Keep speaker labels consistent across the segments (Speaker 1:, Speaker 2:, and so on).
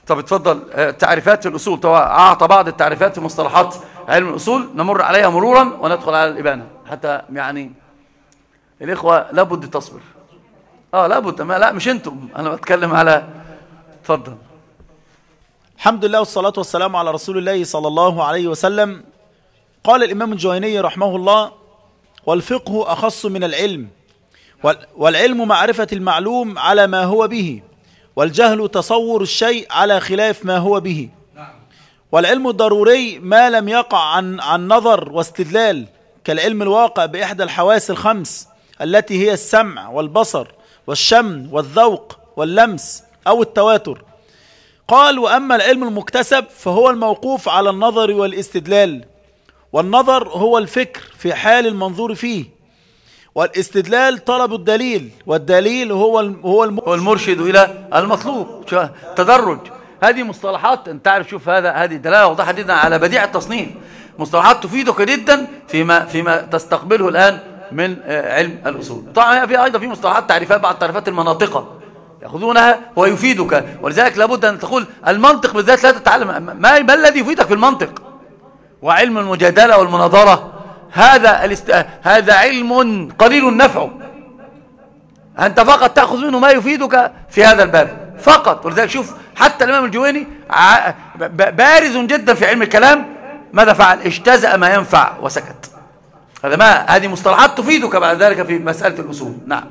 Speaker 1: طب اتفضل. تعريفات الأصول، أعطى بعض التعريفات في مصطلحات علم الأصول، نمر عليها مرورا وندخل على الإبانة حتى يعني الإخوة لابد تصبر. لابد، ما لا مش أنتم، أنا بتكلم على. اتفضل.
Speaker 2: الحمد لله والصلاة والسلام على رسول الله صلى الله عليه وسلم. قال الإمام الجويني رحمه الله: والفقه أخص من العلم، والعلم معرفة المعلوم على ما هو به، والجهل تصور الشيء على خلاف ما هو به. والعلم الضروري ما لم يقع عن نظر واستدلال، كالعلم الواقع بإحدى الحواس الخمس التي هي السمع والبصر والشم والذوق واللمس أو التواتر. قال: وأما العلم المكتسب فهو الموقوف على النظر والاستدلال، والنظر هو الفكر في حال المنظور فيه، والاستدلال طلب الدليل، والدليل هو
Speaker 1: المرشد إلى المطلوب. تدرج، هذه مصطلحات انت تعرف. شوف هذه دلالة واضحة جدا على بديع التصنيف. مصطلحات تفيدك جدا فيما تستقبله الآن من علم الأصول. طبعا في أيضا في مصطلحات تعريفات، بعض تعريفات المناطقة يأخذونها ويفيدك، ولذلك لابد أن تقول المنطق بالذات لا تتعلم. ما الذي يفيدك في المنطق؟ وعلم المجادلة والمناظرة هذا علم قليل النفع، أنت فقط تأخذ منه ما يفيدك في هذا الباب فقط. ولذلك شوف حتى الإمام الجويني بارز جدا في علم الكلام، ماذا فعل؟ اجتزأ ما ينفع وسكت. هذه مصطلحات تفيدك بعد ذلك في مسألة الأصول. نعم.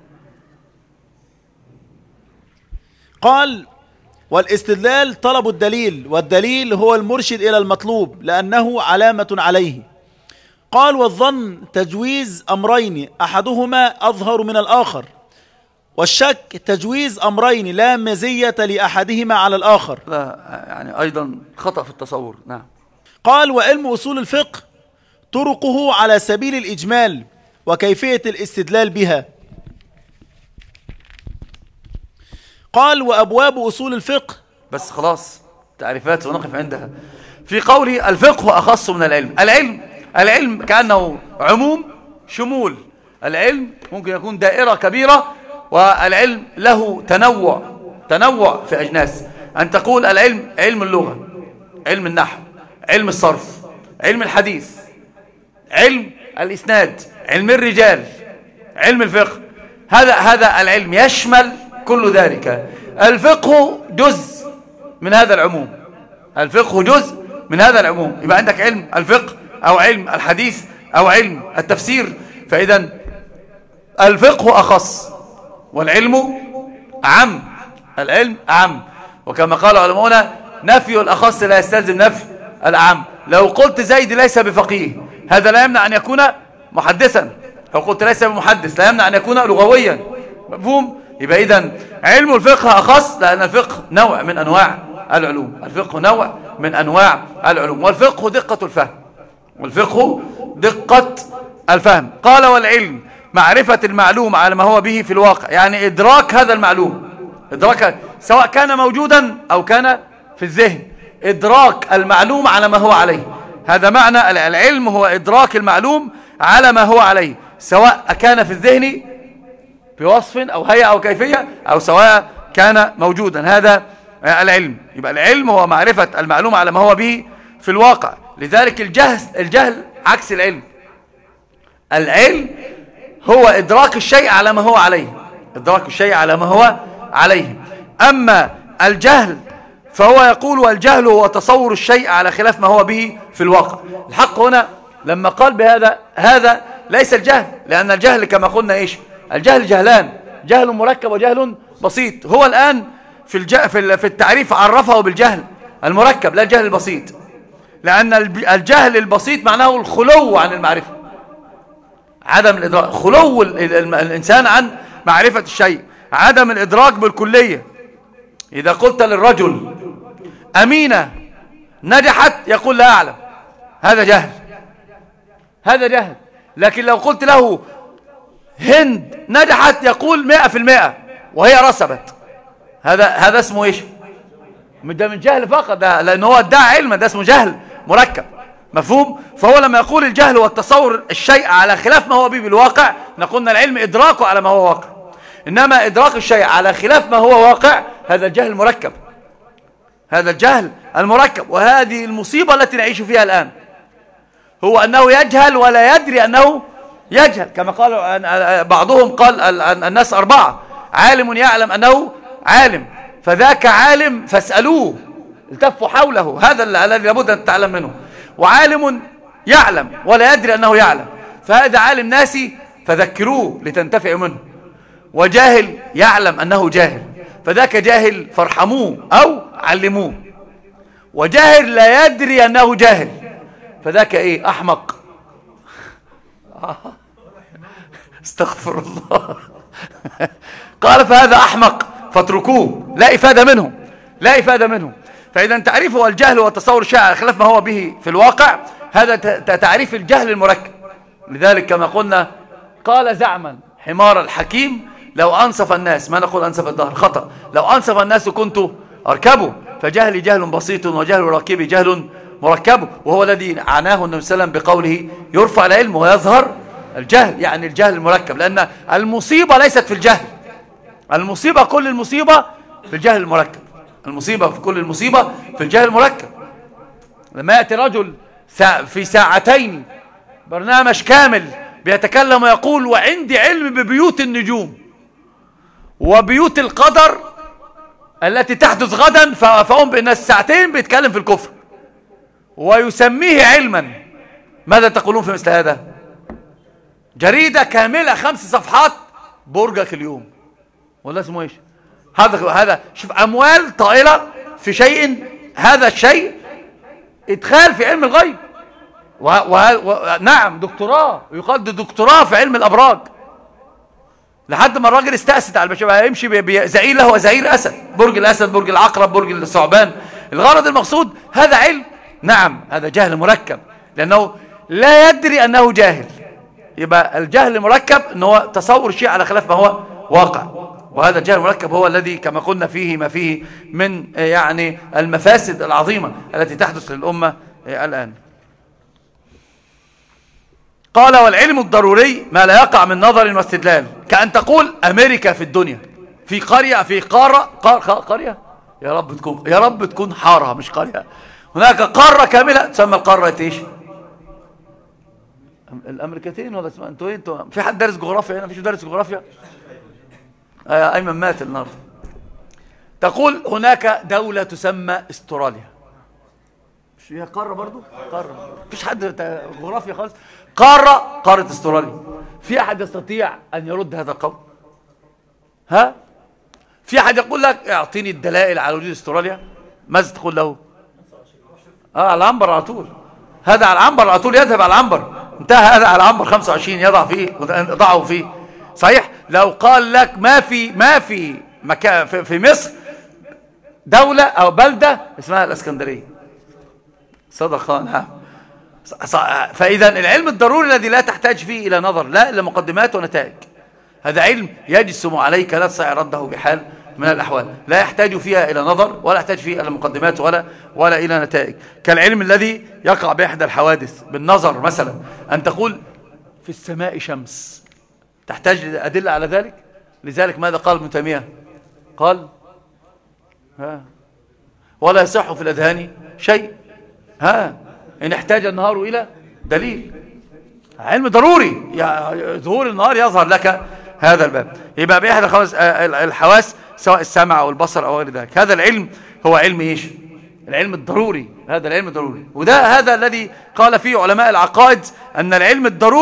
Speaker 2: قال: والاستدلال طلب الدليل، والدليل هو المرشد إلى المطلوب لأنه علامة عليه. قال: والظن تجويز أمرين أحدهما أظهر من الآخر، والشك تجويز أمرين لا مزية لأحدهما على الآخر.
Speaker 1: لا يعني أيضا خطأ في التصور. نعم.
Speaker 2: قال: وعلم أصول الفقه طرقه على سبيل الإجمال وكيفية الاستدلال بها. قال: وأبواب أصول الفقه.
Speaker 1: بس خلاص تعريفات ونقف عندها. في قوله الفقه أخص من العلم كأنه عموم شمول. العلم ممكن يكون دائرة كبيرة، والعلم له تنوع في أجناس. أن تقول العلم علم اللغة، علم النحو، علم الصرف، علم الحديث، علم الإسناد، علم الرجال، علم الفقه. هذا العلم يشمل كل ذلك. الفقه جزء من هذا العموم. يبقى عندك علم الفقه أو علم الحديث أو علم التفسير. فإذا الفقه أخص والعلم أعم. وكما قال علماؤنا: نفي الأخص لا يستلزم نفي الأعم. لو قلت زيد ليس بفقيه، هذا لا يمنع أن يكون محدثا. لو قلت ليس بمحدث لا يمنع أن يكون لغويا. مفهوم؟ يبقى إذن علم الفقه أخص، لأن الفقه نوع من أنواع العلوم. والفقه دقة الفهم. قال: والعلم معرفة المعلوم على ما هو به في الواقع، يعني إدراك هذا المعلوم، سواء كان موجودا أو كان في الذهن، إدراك المعلوم على ما هو عليه. هذا معنى العلم، هو إدراك المعلوم على ما هو عليه، سواء كان في الذهن بوصف أو هيئة أو كيفية، أو سواء كان موجودا. هذا العلم. يبقى العلم هو معرفة المعلوم على ما هو به في الواقع. لذلك الجهل عكس العلم هو إدراك الشيء على ما هو عليه. أما الجهل فهو يقول: والجهل هو تصور الشيء على خلاف ما هو به في الواقع. الحق هنا لما قال بهذا، هذا ليس الجهل، لأن الجهل كما قلنا إيش؟ الجهل جهلان: جهل مركب وجهل بسيط. هو الآن في التعريف عرفه بالجهل المركب لا الجهل البسيط، لأن الجهل البسيط معناه الخلو عن المعرفة، عدم الإدراك، خلو الإنسان عن معرفة الشيء، عدم الإدراك بالكلية. إذا قلت للرجل أمينة نجحت يقول لا أعلم، هذا جهل. لكن لو قلت له هند نجحت يقول 100% وهي رسبت، هذا اسمه ايش؟ ده من جهل فقط، ده لأن هو ادعى علم، ده اسمه جهل مركب. مفهوم؟ فهو لما يقول الجهل والتصور الشيء على خلاف ما هو به بالواقع، نقولنا العلم إدراكه على ما هو واقع. إنما إدراك الشيء على خلاف ما هو واقع هذا الجهل مركب. هذا الجهل المركب، وهذه المصيبة التي نعيش فيها الآن، هو أنه يجهل ولا يدري أنه يجهل. كما قال بعضهم، قال الناس أربعة: عالم يعلم أنه عالم، فذاك عالم فاسألوه، التفوا حوله، هذا الذي لابد أن تتعلم منه. وعالم يعلم ولا يدري أنه يعلم، فهذا عالم ناسي فذكروه لتنتفعوا منه. وجاهل يعلم أنه جاهل، فذاك جاهل فارحموه أو علموه. وجاهل لا يدري أنه جاهل، فذاك إيه؟ أحمق. استغفر الله. قال فهذا أحمق فاتركوه، لا إفادة منه، لا إفادة منه. فإذا تعريفه الجهل والتصور الشائع خلاف ما هو به في الواقع، هذا تعريف الجهل المركب. لذلك كما قلنا، قال زعما حمار الحكيم: لو أنصف الناس، ما نقول أنصف الدهر، خطأ، لو أنصف الناس كنت أركبه. فجهلي جهل بسيط، وجهل راكبي جهل مركب، وهو الذي عناه النبي صلى الله عليه وسلم بقوله: يرفع العلم ويظهر الجهل، يعني الجهل المركب. لأن المصيبة ليست في الجهل، المصيبة كل المصيبة في الجهل المركب، المصيبة في كل المصيبة في الجهل المركب. لما يأتي رجل في ساعتين برنامج كامل بيتكلم ويقول: وعندي علم ببيوت النجوم وبيوت القدر التي تحدث غدا، فأم بأن الساعتين بيتكلم في الكفر ويسميه علما، ماذا تقولون في مثل هذا؟ جريدة كاملة 5 صفحات برجك اليوم، ولا اسمه ايش هذا شوف، أموال طائلة في شيء، هذا الشيء إدخال في علم الغيب، نعم دكتوراه، يقال دكتوراه في علم الأبراج، لحد ما الراجل استأسد على البشر، يمشي بزعير له وزعير أسد، برج الأسد، برج العقرب، برج الثعبان. الغرض المقصود هذا علم، نعم هذا جهل مركب، لأنه لا يدري أنه جاهل. يبقى الجهل المركب أنه تصور الشيء على خلاف ما هو واقع، وهذا الجهل المركب هو الذي كما قلنا فيه ما فيه من يعني المفاسد العظيمة التي تحدث للأمة الآن. قال: والعلم الضروري ما لا يقع من نظر واستدلال، كأن تقول أمريكا في الدنيا، في قرية، في قرية، يا رب تكون حارة مش قرية، هناك قارة كاملة تسمى القارة ايش؟ الأمريكتين، ولا اسمها انتوا في حد دارس جغرافيا هنا؟ فيش دارس جغرافيا؟ أيمن مات النهارده. تقول هناك دولة تسمى استراليا، مش هي قارة برضو؟ قارة، مفيش حد جغرافيا خالص. قارة استراليا. في أحد يستطيع أن يرد هذا القول؟ ها؟ في أحد يقول لك اعطيني الدلائل على وجود استراليا؟ ماذا تقول له؟ على العنبر على طول، هذا على العنبر على طول، يذهب على العنبر، انتهى، هذا على العنبر 25 يضع فيه، ضعه فيه. صحيح. لو قال لك ما في مكان في مصر دولة أو بلدة اسمها الإسكندرية، صدق. نعم. فإذا العلم الضروري الذي لا تحتاج فيه إلى نظر، لا إلى مقدمات ونتائج، هذا علم يجسم عليك، لا تستطيع رده بحال من الأحوال، لا يحتاج فيها إلى نظر، ولا يحتاج فيها إلى مقدمات ولا إلى نتائج. كالعلم الذي يقع بإحدى الحوادث بالنظر، مثلا أن تقول في السماء شمس، تحتاج أدلة على ذلك. لذلك ماذا قال ابن تيمية؟ قال ولا يصح في الأذهان شيء إن احتاج النهار إلى دليل. علم ضروري، ظهور النهار يظهر لك هذا الباب. يبقى بأحد الحواس، سواء السمع أو البصر أو غير ذلك، هذا العلم هو علم إيش؟ العلم الضروري، هذا العلم الضروري. هذا الذي قال فيه علماء العقائد أن العلم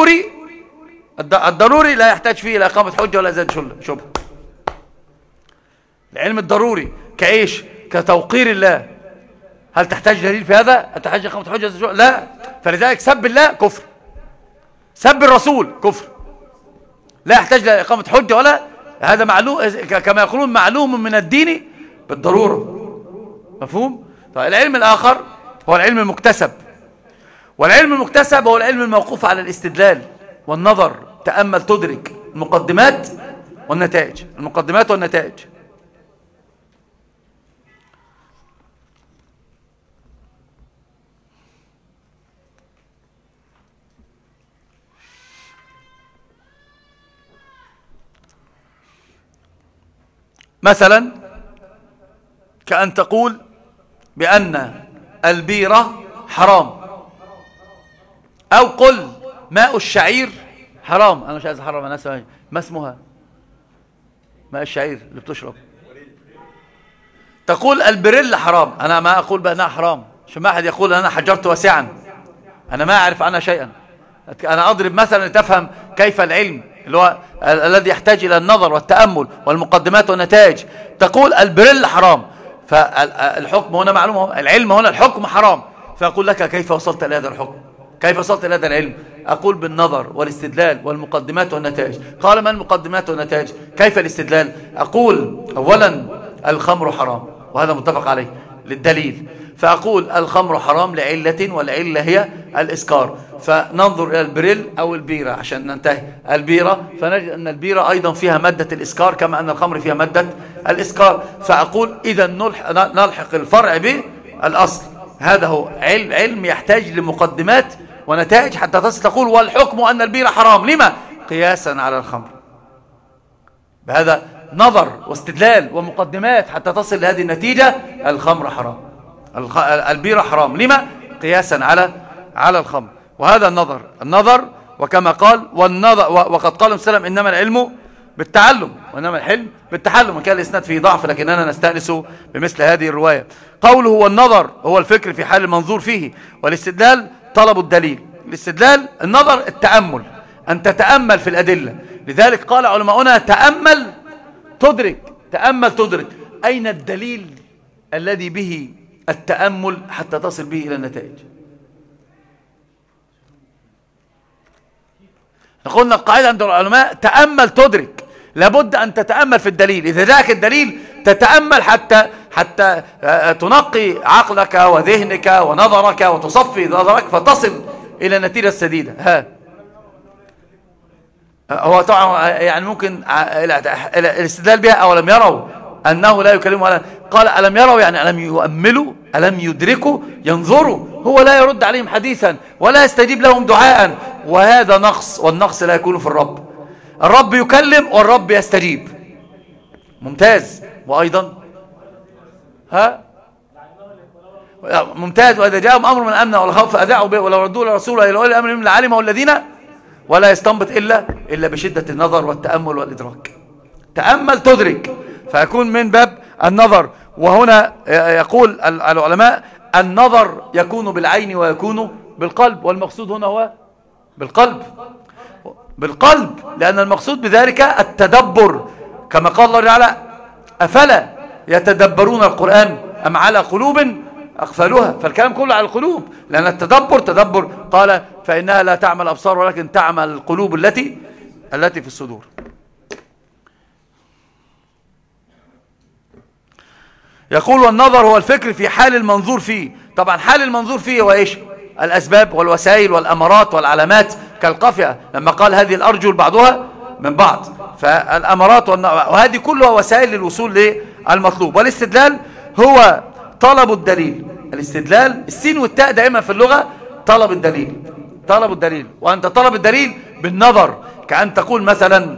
Speaker 1: الضروري لا يحتاج فيه إلى إقامة حجة ولا إزالة شبهة. العلم الضروري كإيش؟ كتوقير الله، هل تحتاج دليل في هذا؟ هل تحتاج إقامة حجة؟ لا. فلذلك سب الله كفر، سب الرسول كفر، لا يحتاج لإقامة حجة ولا، هذا معلوم كما يقولون معلوم من الدين بالضرورة. مفهوم؟ طيب العلم الآخر هو العلم المكتسب، والعلم المكتسب هو العلم الموقوف على الاستدلال والنظر. تأمل تدرك المقدمات والنتائج، المقدمات والنتائج. مثلا كأن تقول بأن البيرة حرام، أو قل ماء الشعير حرام. أنا مش عايز أحرم الناس، ما اسمها ماء الشعير اللي بتشرب؟ تقول البريل حرام. أنا ما أقول بأنها حرام، عشان ما أحد يقول أنا حجرت واسعا، أنا ما أعرف عنها شيئا. أنا أضرب مثلا لتفهم كيف العلم اللي هو الذي يحتاج إلى النظر والتأمل والمقدمات والنتائج. تقول البريل حرام، فالحكم هنا معلومة، العلم هنا الحكم حرام. فأقول لك كيف وصلت إلى هذا الحكم، كيف وصلت إلى هذا العلم؟ أقول بالنظر والاستدلال والمقدمات والنتائج. قال ما المقدمات والنتائج؟ كيف الاستدلال؟ أقول أولا الخمر حرام، وهذا متفق عليه للدليل. فأقول الخمر حرام لعلة، والعلة هي الإسكار. فننظر إلى البريل أو البيرة عشان ننتهي. البيرة، فنجد أن البيرة أيضا فيها مادة الإسكار كما أن الخمر فيها مادة الإسكار. فأقول إذا نلحق الفرع بالأصل. هذا هو علم يحتاج لمقدمات ونتائج حتى تصل تقول والحكم أن البيرة حرام. لما؟ قياسا على الخمر. بهذا نظر واستدلال ومقدمات حتى تصل لهذه النتيجة. الخمر حرام، البيرة حرام. لما؟ قياسا على الخمر. وهذا النظر. وكما قال والنظر، وقد قال وسلم إنما العلم بالتعلم وإنما الحلم بالتحلم. وكان الإسناد فيه ضعف لكننا نستأنس بمثل هذه الرواية. قوله والنظر هو الفكر في حال المنظور فيه، والاستدلال طلب الدليل. الاستدلال النظر التأمل، أن تتأمل في الأدلة. لذلك قال علماؤنا تأمل تدرك. تأمل تدرك. أين الدليل الذي به التأمل حتى تصل به إلى النتائج؟ قلنا القاعدة عند العلماء تأمل تدرك. لابد أن تتأمل في الدليل. إذا جاءك الدليل تتأمل حتى تنقي عقلك وذهنك ونظرك وتصفي نظرك فتصل إلى النتيجة السديدة. هو طبعا يعني ممكن الاستدلال بها أولم يروا أنه لا يكلمه. قال ألم يروا يعني ألم يؤملوا، ألم يدركوا، ينظروا. هو لا يرد عليهم حديثا ولا يستجيب لهم دعاء، وهذا نقص، والنقص لا يكون في الرب. الرب يكلم والرب يستجيب. ممتاز. وأيضا ممتاز. وإذا جاءهم أمر من الأمن والخوف أذاعوا به ولو ردوا لرسوله إلى أولي الأمر لعلمه الذين، ولا يستنبط إلا بشدة النظر والتأمل والإدراك. تأمل تدرك، فيكون من باب النظر. وهنا يقول العلماء النظر يكون بالعين ويكون بالقلب، والمقصود هنا هو بالقلب، لأن المقصود بذلك التدبر. كما قال الله تعالى أفلا يتدبرون القرآن أم على قلوب أقفلوها. فالكلام كله على القلوب، لأن تدبر قال فإنها لا تعمل الأبصار ولكن تعمل القلوب التي في الصدور. يقول والنظر هو الفكر في حال المنظور فيه. طبعا حال المنظور فيه هو إيش؟ الأسباب والوسائل والأمارات والعلامات كالقافية، لما قال هذه الأرجل بعضها من بعض. فالأمارات وهذه كلها وسائل للوصول للمطلوب. والاستدلال هو طلب الدليل. الاستدلال السين والتاء دائما في اللغة طلب الدليل. وأنت طلب الدليل بالنظر، كأن تقول مثلا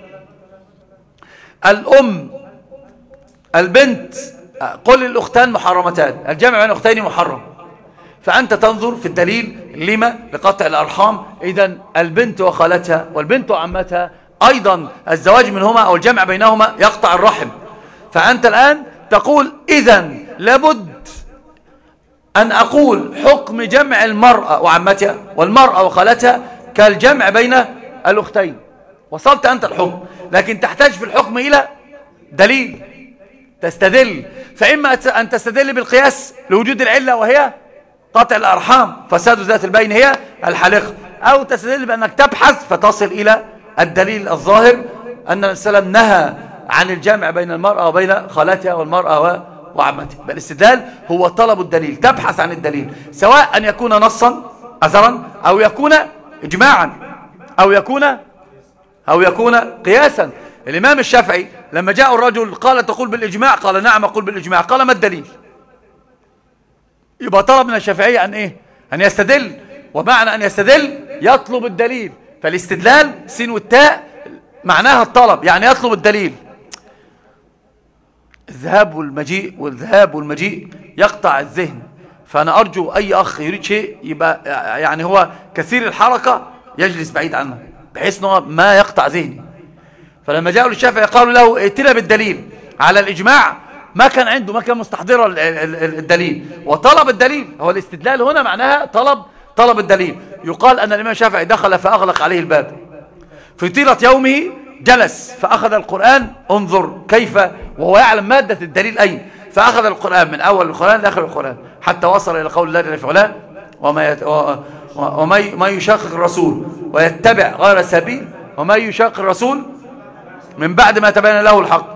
Speaker 1: البنت قل الأختان محرمتان، الجمع بين أختين محرم. فأنت تنظر في الدليل لما؟ لقطع الأرحام. إذن البنت وخالتها والبنت وعمتها أيضا الزواج منهما أو الجمع بينهما يقطع الرحم. فأنت الآن تقول إذن لابد أن أقول حكم جمع المرأة وعمتها والمرأة وخالتها كالجمع بين الأختين. وصلت أنت الحكم، لكن تحتاج في الحكم إلى دليل تستدل. فإما أن تستدل بالقياس لوجود العلة وهي قطع الأرحام، فساد ذات البين هي الحلقة، أو تستدل بأنك تبحث فتصل إلى الدليل الظاهر أن النبي صلى الله عليه وسلم نهى عن الجمع بين المرأة وبين خالتها والمرأة وعمتها. بل هو طلب الدليل، تبحث عن الدليل، سواء أن يكون نصا أثرا أو يكون إجماعا أو يكون قياسا. الإمام الشافعي لما جاء الرجل قال تقول بالإجماع؟ قال نعم أقول بالإجماع. قال ما الدليل؟ يبقى طلب من الشافعية أن إيه؟ أن يستدل. ومعنى أن يستدل يطلب الدليل. فالاستدلال سين والتاء معناها الطلب، يعني يطلب الدليل. الذهاب والمجيء يقطع الذهن. فأنا أرجو أي أخ يريد شيء يبقى يعني هو كثير الحركة يجلس بعيد عنه بحيث أنه ما يقطع ذهني. فلما جاءوا للشافعي قالوا له ائتنا بالدليل على الإجماع، ما كان عنده، ما كان مستحضر الدليل وطلب الدليل. هو الاستدلال هنا معناها طلب الدليل. يقال أن الإمام الشافعي دخل فأغلق عليه الباب في طيلة يومه، جلس فأخذ القرآن، انظر كيف وهو يعلم مادة الدليل أين، فأخذ القرآن من أول القرآن لآخر القرآن حتى وصل إلى قول الله جل في علاه وما يشاقق الرسول ويتبع غير سبيل، وما يشاقق الرسول من بعد ما تبين له الحق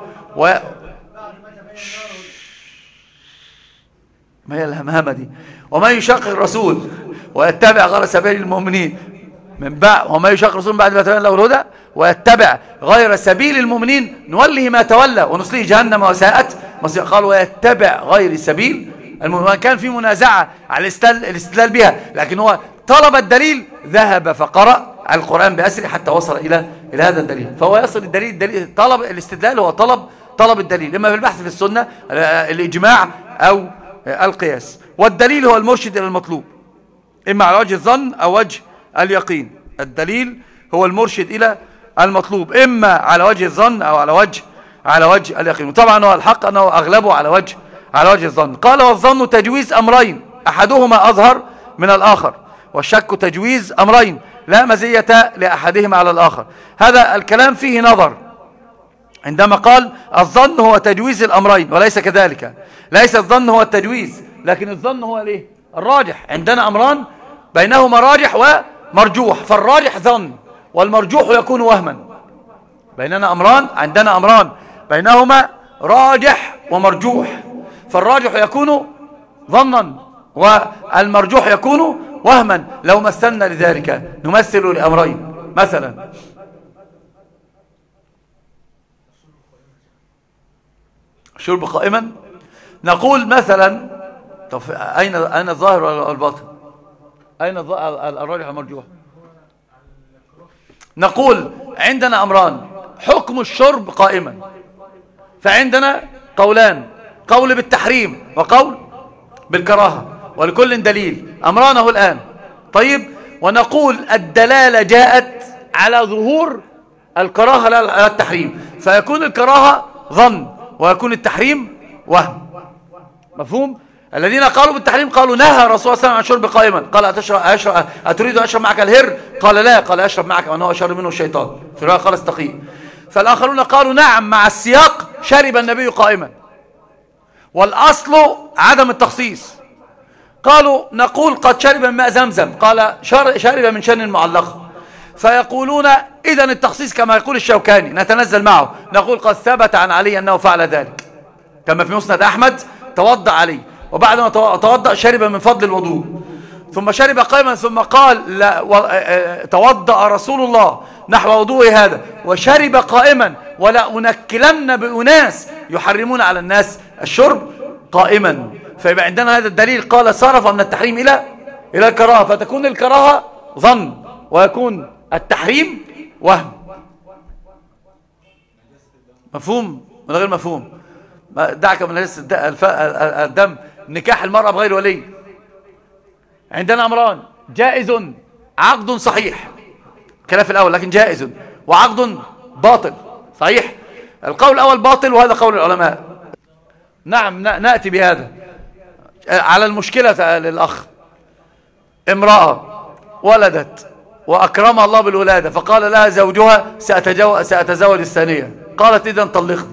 Speaker 1: ما هي الهمهمة دي؟ وما يشاقق الرسول ويتبع غير سبيل المؤمنين من بعد، وما يشاقق الرسول بعد ما تبين له الهدى ويتبع غير سبيل المؤمنين نوله ما تولى ونصليه جهنم وساءت مصيرا. قال ويتبع غير سبيل المؤمنين. كان في منازعة على الاستدلال بها، لكن هو طلب الدليل، ذهب فقرأ القرآن بأسره حتى وصل إلى هذا الدليل. فهو يصل الدليل طلب الاستدلال هو طلب الدليل، إما في البحث في السنة الإجماع أو القياس. والدليل هو المرشد إلى المطلوب، إما على وجه الظن أو وجه اليقين. الدليل هو المرشد إلى المطلوب إما على وجه الظن أو على وجه اليقين. وطبعا هو الحق أنه أغلبه على وجه الظن. قال والظن تجويز أمرين أحدهما أظهر من الآخر، والشك تجويز أمرين لا مزية لأحدهما على الآخر. هذا الكلام فيه نظر عندما قال الظن هو تجويز الأمرين، وليس كذلك. ليس الظن هو التجويز، لكن الظن هو الايه؟ الراجح. عندنا أمران بينهما راجح ومرجوح، فالراجح ظن والمرجوح يكون وهما. عندنا أمران بينهما راجح ومرجوح، فالراجح يكون ظنا والمرجوح يكون وهما. لو مثلنا لذلك نمثل لأمرين، مثلا شرب قائما، نقول مثلا طب أين الظاهر والباطن؟ أين الراجح والمرجوح؟ نقول عندنا أمران، حكم الشرب قائما، فعندنا قولان، قول بالتحريم وقول بالكراهة، ولكل دليل، أمرانه الآن. طيب، ونقول الدلالة جاءت على ظهور الكراهة لا التحريم، فيكون الكراهة ظن ويكون التحريم وهم. مفهوم؟ الذين قالوا بالتحريم قالوا نهى الرسول صلى الله عليه وسلم عن شرب قائما، قال أتريد أن أشرب معك الهر؟ قال لا، قال أشرب معك وأنه أشر منه الشيطان، في رواية قال استقيم. فالآخرون قالوا نعم مع السياق شرب النبي قائما، والأصل عدم التخصيص. قالوا نقول قد شرب من ماء زمزم، قال شرب من شن معلقة. فيقولون إذن التخصيص كما يقول الشوكاني، نتنزل معه، نقول قد ثبت عن علي أنه فعل ذلك، كما في مسند أحمد توضأ علي، وبعد ما توضأ شرب من فضل الوضوء، ثم شرب قائما، ثم قال توضأ رسول الله نحو وضوء هذا وشرب قائما، ولا أنكلن بأناس يحرمون على الناس الشرب قائما. فيبقى عندنا هذا الدليل قال صرف من التحريم إلى الكراهة، فتكون الكراهة ظن ويكون التحريم وهم. مفهوم ولا غير مفهوم؟ دعك من نجاسة الدم. نكاح المرأة بغير ولي، عندنا أمران، جائز عقد صحيح خلاف الأول لكن جائز، وعقد باطل صحيح. القول الأول باطل وهذا قول العلماء. نعم نأتي بهذا على المشكلة للأخ. امرأة ولدت وأكرمها الله بالولادة، فقال لها زوجها سأتزوج الثانية، قالت إذن طلقني،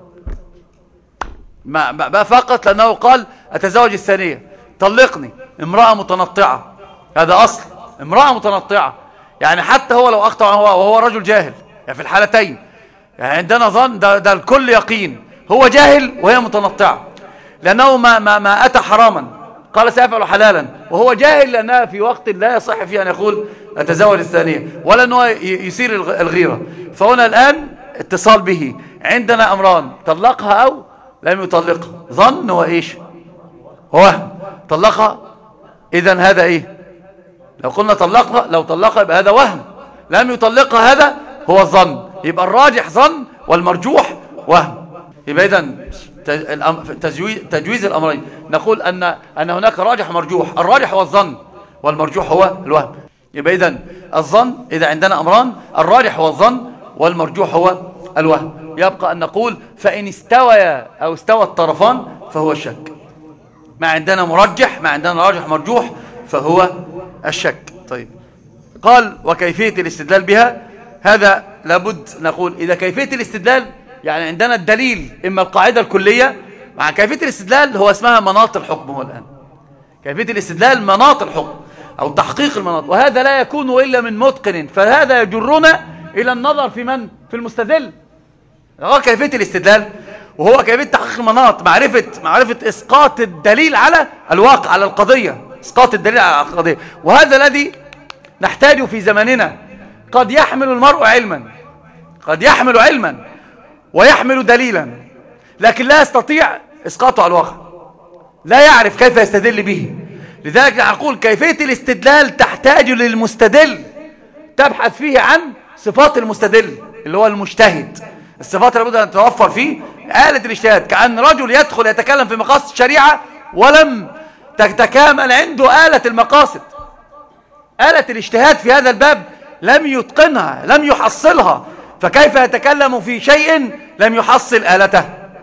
Speaker 1: ما فقط لأنه قال أتزوج الثانية طلقني. امرأة متنطعة، هذا أصل، امرأة متنطعة، يعني حتى هو لو أخطأ وهو رجل جاهل، يعني في الحالتين يعني عندنا ظن ده الكل يقين، هو جاهل وهي متنطعة، لأنه ما أتى حراما، قال سيفعل حلالا، وهو جاهل لأنها في وقت لا يصح فيه أن يقول أتزوج الثانية، ولا أنه يثير الغيرة. فهنا الآن اتصال به، عندنا أمران، طلقها أو لم يطلقها، ظن وإيش وهم. طلقها إذن هذا إيه؟ لو قلنا طلقها، لو طلقها يبقى هذا وهم، لم يطلقها هذا هو الظن، يبقى الراجح ظن والمرجوح وهم. يبقى إذن تجويز الأمرين، نقول أن هناك راجح ومرجوح. الراجح هو الظن والمرجوح هو الوهم. يبقى إذن الظن، إذا عندنا أمران، الراجح هو الظن والمرجوح هو الوهم. يبقى أن نقول فإن استوى أو استوى الطرفان فهو الشك. ما عندنا مرجح، ما عندنا راجح مرجوح، فهو الشك. طيب، قال وكيفية الاستدلال بها، هذا لابد نقول إذا كيفية الاستدلال يعني عندنا الدليل إما القاعدة الكلية، مع كيفية الاستدلال هو اسمها مناط الحكم. هو الآن كيفية الاستدلال مناط الحكم أو تحقيق المناط، وهذا لا يكون إلا من متقن، فهذا يجرنا إلى النظر في من؟ في المستدل. هو كيفية الاستدلال وهو كيفية تحقيق المناط، معرفة إسقاط الدليل على الواقع، على القضية، إسقاط الدليل على القضية. وهذا الذي نحتاجه في زماننا. قد يحمل المرء علما، قد يحمل علما ويحمل دليلا، لكن لا يستطيع إسقاطه على الواقع، لا يعرف كيف يستدل به. لذلك نقول كيفية الاستدلال تحتاج للمستدل، تبحث فيه عن صفات المستدل اللي هو المجتهد، الصفات اللي لابد أن تتوفر فيه آلة الاجتهاد. كأن رجل يدخل يتكلم في مقاصد الشريعة ولم تتكامل عنده آلة المقاصد، آلة الاجتهاد في هذا الباب لم يتقنها، لم يحصلها، فكيف يتكلم في شيء لم يحصل آلته؟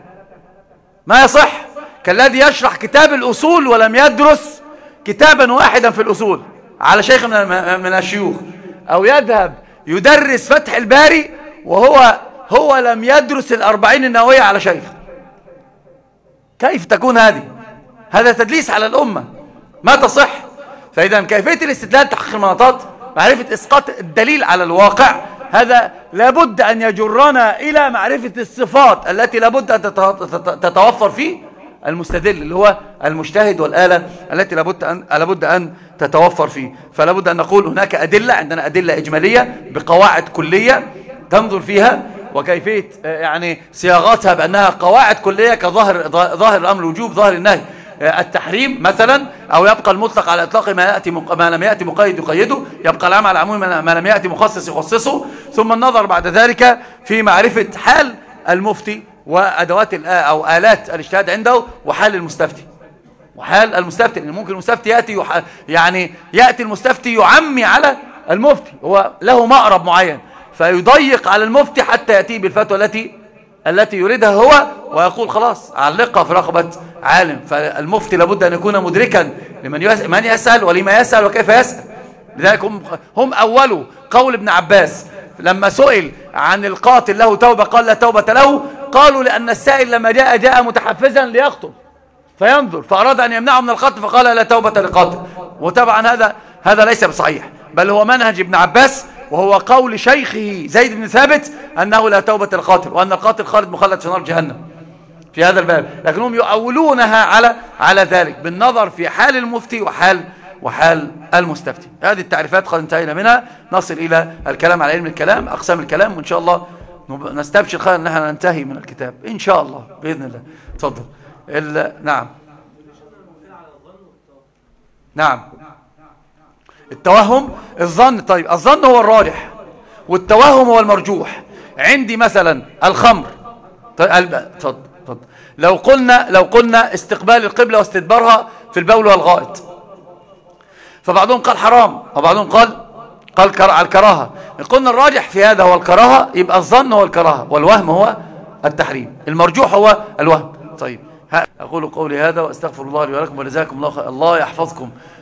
Speaker 1: ما يصح. كالذي يشرح كتاب الأصول ولم يدرس كتابا واحدا في الأصول على شيخ من الشيوخ، أو يذهب يدرس فتح الباري وهو لم يدرس الأربعين النووية على شيخ. كيف تكون هذه؟ هذا تدليس على الأمة، ما تصح. فإذا كيفية الاستدلال تحقيق المناطات، معرفة إسقاط الدليل على الواقع، هذا لابد أن يجرنا إلى معرفة الصفات التي لابد أن تتوفر في المستدل اللي هو المجتهد، والآلة التي لابد أن تتوفر فيه. فلابد أن نقول هناك أدلة، عندنا أدلة إجمالية بقواعد كلية تنظر فيها، وكيفية يعني صياغتها بأنها قواعد كلية كظاهر الأمر الوجوب، ظاهر النهي التحريم مثلا، أو يبقى المطلق على إطلاق ما لم يأتي مقيد يقيده، يبقى العام على العموم ما لم يأتي مخصص يخصصه. ثم النظر بعد ذلك في معرفة حال المفتي وأدوات أو آلات الاجتهاد عنده، وحال المستفتي، لأن ممكن المستفتي يأتي المستفتي يعمي على المفتي، هو له مأرب معين فيضيق على المفتي حتى يأتي بالفتوى التي يريدها هو، ويقول خلاص علقها في رقبة عالم. فالمفتي لابد أن يكون مدركا من يسأل ولما يسأل وكيف يسأل. لذلك هم أول قول ابن عباس لما سئل عن القاتل له توبة قال لا توبة له، قالوا لأن السائل لما جاء متحفزا ليقتل فينظر، فأراد أن يمنعه من القتل فقال لا توبة للقاتل. وطبعا هذا ليس بصحيح، بل هو منهج ابن عباس، وهو قول شيخه زيد بن ثابت أنه لا توبة للقاتل، وأن القاتل خالد مخلد في نار جهنم في هذا الباب. لكنهم يؤولونها على ذلك بالنظر في حال المفتي وحال المستفتي. هذه التعريفات قد انتهينا منها، نصل إلى الكلام على علم الكلام، أقسام الكلام، وإن شاء الله نستبشر خيرا أن احنا ننتهي من الكتاب إن شاء الله بإذن الله. تفضل. نعم التوهم، الظن. طيب الظن هو الراجح والتوهم هو المرجوح. عندي مثلا الخمر. طيب تفضل. لو قلنا استقبال القبلة واستدبارها في البول والغائط، فبعضهم قال حرام وبعضهم قال على الكراهة. قلنا الراجح في هذا هو الكراهة، يبقى الظن هو الكراهة والوهم هو التحريم، المرجوح هو الوهم. طيب أقول قولي هذا وأستغفر الله لي ولكم ولجزاكم الله خير. الله يحفظكم.